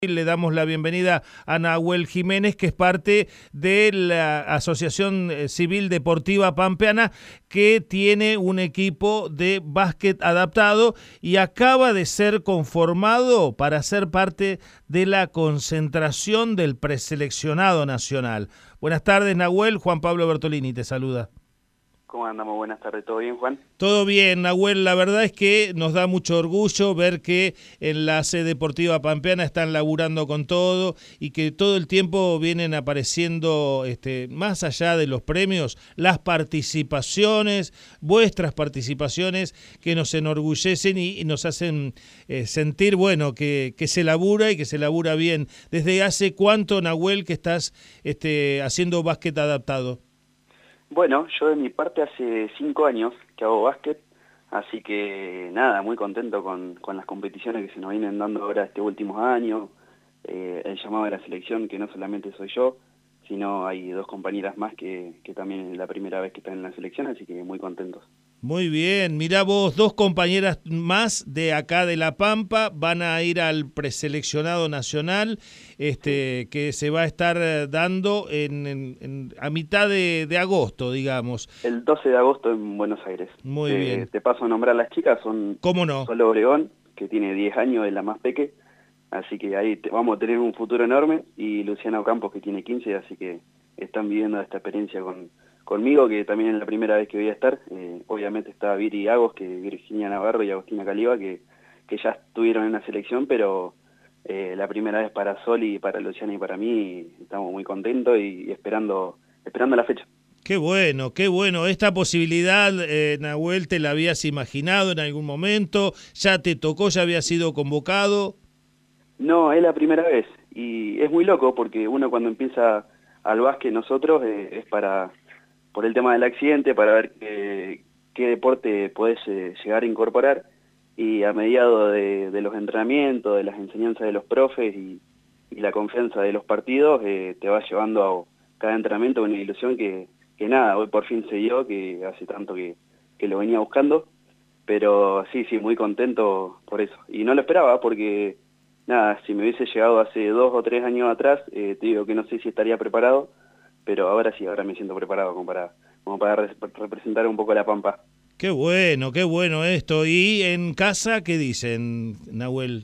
Le damos la bienvenida a Nahuel Jiménez, que es parte de la Asociación Civil Deportiva Pampeana, que tiene un equipo de básquet adaptado y acaba de ser conformado para ser parte de la concentración del preseleccionado nacional. Buenas tardes, Nahuel. Juan Pablo Bertolini te saluda. ¿Cómo andamos? Buenas tardes, ¿todo bien, Juan? Todo bien, Nahuel. La verdad es que nos da mucho orgullo ver que en la sede deportiva pampeana están laburando con todo y que todo el tiempo vienen apareciendo, más allá de los premios, las participaciones, vuestras participaciones que nos enorgullecen y nos hacen sentir, bueno, que se labura y que se labura bien. ¿Desde hace cuánto, Nahuel, que estás haciendo básquet adaptado? Bueno, yo de mi parte hace 5 años que hago básquet, así que nada, muy contento con las competiciones que se nos vienen dando ahora este último año, el llamado de la selección, que no solamente soy yo, sino hay 2 compañeras más que también es la primera vez que están en la selección, así que muy contentos. Muy bien, mirá vos, 2 compañeras más de acá de La Pampa van a ir al preseleccionado nacional, que se va a estar dando a mitad de agosto, digamos. El 12 de agosto en Buenos Aires. Muy bien. Te paso a nombrar a las chicas, son ¿Cómo no? Sol Obregón, que tiene 10 años, es la más peque, así que ahí vamos a tener un futuro enorme, y Luciana Ocampos, que tiene 15, así que están viviendo esta experiencia conmigo, que también es la primera vez que voy a estar. Obviamente está Viri Agos, que Virginia Navarro y Agostina Caliba, que ya estuvieron en la selección, pero la primera vez para Sol y para Luciana y para mí, estamos muy contentos y esperando la fecha. Qué bueno, qué bueno. Esta posibilidad, Nahuel, ¿te la habías imaginado en algún momento? ¿Ya te tocó, ya había sido convocado? No, es la primera vez, y es muy loco porque uno cuando empieza al básquet nosotros es por el tema del accidente, para ver qué deporte podés llegar a incorporar, y a mediado de los entrenamientos, de las enseñanzas de los profes y la confianza de los partidos, te va llevando a cada entrenamiento una ilusión que nada, hoy por fin se dio, que hace tanto que lo venía buscando, pero sí, muy contento por eso. Y no lo esperaba porque, nada, si me hubiese llegado hace 2 o 3 años atrás, te digo que no sé si estaría preparado, pero ahora sí, ahora me siento preparado como para representar un poco a La Pampa. Qué bueno esto. ¿Y en casa qué dicen, Nahuel?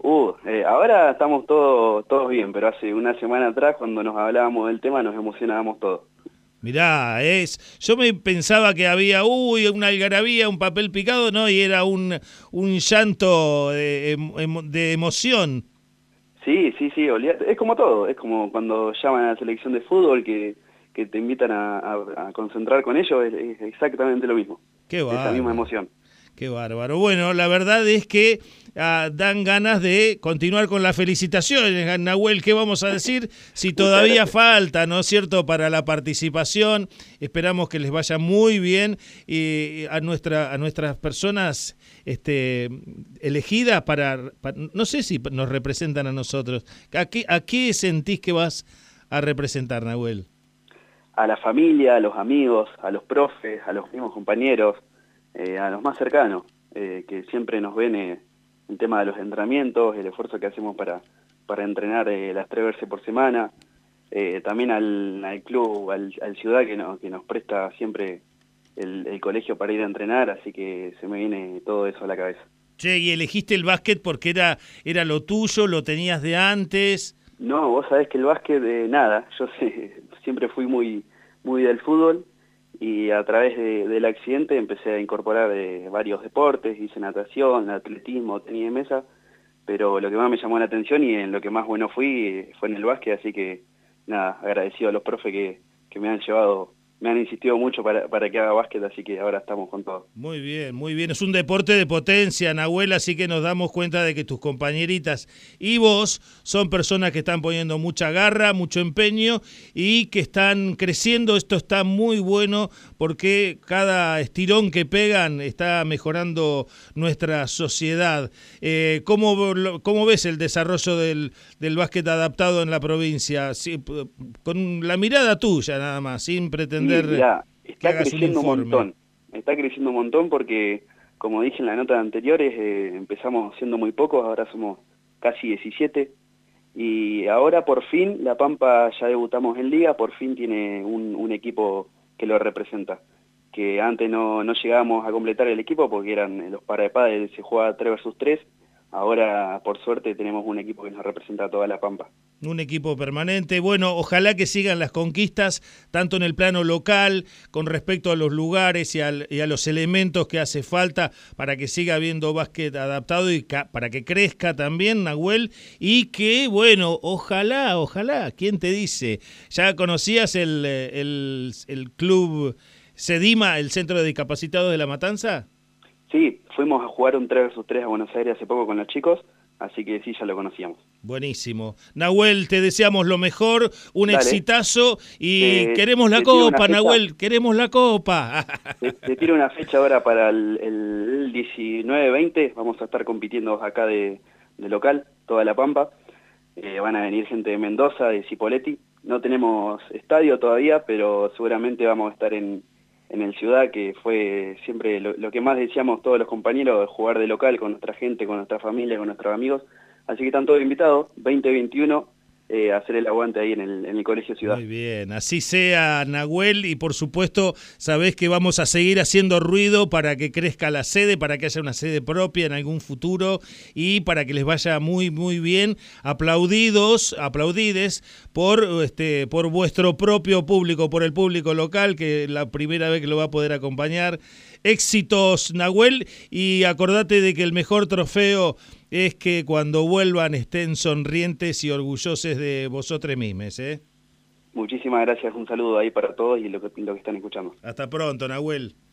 Ahora estamos todos bien, pero hace una semana atrás, cuando nos hablábamos del tema, nos emocionábamos todos. Mirá, yo me pensaba que había, una algarabía, un papel picado, ¿no? Y era un llanto de emoción. Sí, olvídate. Es como todo, es como cuando llaman a la selección de fútbol que te invitan a concentrar con ellos, es exactamente lo mismo. Qué bárbaro. Esa misma emoción. Qué bárbaro. Bueno, la verdad es que dan ganas de continuar con las felicitaciones, Nahuel. ¿Qué vamos a decir? Si todavía falta, ¿no es cierto?, para la participación. Esperamos que les vaya muy bien y a nuestras personas elegidas para, no sé si nos representan a nosotros. ¿A qué sentís que vas a representar, Nahuel? A la familia, a los amigos, a los profes, a los mismos compañeros, a los más cercanos, que siempre nos ven en tema de los entrenamientos, el esfuerzo que hacemos para entrenar las 3 veces por semana, también al club, al Ciudad, que nos presta siempre el colegio para ir a entrenar, así que se me viene todo eso a la cabeza. Che, ¿y elegiste el básquet porque era lo tuyo, lo tenías de antes? No, vos sabés que el básquet, nada, yo siempre fui muy del fútbol, y a través del accidente empecé a incorporar varios deportes, hice natación, atletismo, tenis de mesa, pero lo que más me llamó la atención y en lo que más bueno fue en el básquet, así que nada, agradecido a los profes que me han llevado, me han insistido mucho para que haga básquet, así que ahora estamos con todo. Muy bien, muy bien. Es un deporte de potencia, Nahuel, así que nos damos cuenta de que tus compañeritas y vos son personas que están poniendo mucha garra, mucho empeño y que están creciendo. Esto está muy bueno porque cada estirón que pegan está mejorando nuestra sociedad. ¿Cómo ves el desarrollo del básquet adaptado en la provincia? Sí, con la mirada tuya nada más, sin pretender... Sí, mirá, está creciendo un montón. Está creciendo un montón porque, como dije en la nota anterior, empezamos siendo muy pocos, ahora somos casi 17, Y ahora por fin La Pampa ya debutamos en Liga, por fin tiene un equipo que lo representa. Que antes no llegábamos a completar el equipo porque eran los para de pádel, se jugaba 3 versus 3. Ahora, por suerte, tenemos un equipo que nos representa a toda La Pampa. Un equipo permanente. Bueno, ojalá que sigan las conquistas, tanto en el plano local, con respecto a los lugares y a los elementos que hace falta para que siga habiendo básquet adaptado y para que crezca también, Nahuel. Y que, bueno, ojalá, ¿quién te dice? ¿Ya conocías el club Sedima, el Centro de Discapacitados de La Matanza? Sí, fuimos a jugar un 3 versus 3 a Buenos Aires hace poco con los chicos, así que sí, ya lo conocíamos. Buenísimo. Nahuel, te deseamos lo mejor, un Dale. exitazo y queremos la copa, Nahuel, queremos la copa. Te tiro una fecha ahora para el 19-20, vamos a estar compitiendo acá de local, toda La Pampa. Van a venir gente de Mendoza, de Cipolletti. No tenemos estadio todavía, pero seguramente vamos a estar en el Ciudad, que fue siempre lo que más deseamos todos los compañeros, jugar de local con nuestra gente, con nuestra familia, con nuestros amigos. Así que están todos invitados, 2021, a hacer el aguante ahí en el Colegio Ciudad. Muy bien, así sea, Nahuel, y por supuesto sabés que vamos a seguir haciendo ruido para que crezca la sede, para que haya una sede propia en algún futuro y para que les vaya muy, muy bien. Aplaudides por vuestro propio público, por el público local, que la primera vez que lo va a poder acompañar. Éxitos, Nahuel, y acordate de que el mejor trofeo es que cuando vuelvan estén sonrientes y orgullosos de vosotros mismos, ¿eh? Muchísimas gracias, un saludo ahí para todos y lo que están escuchando. Hasta pronto, Nahuel.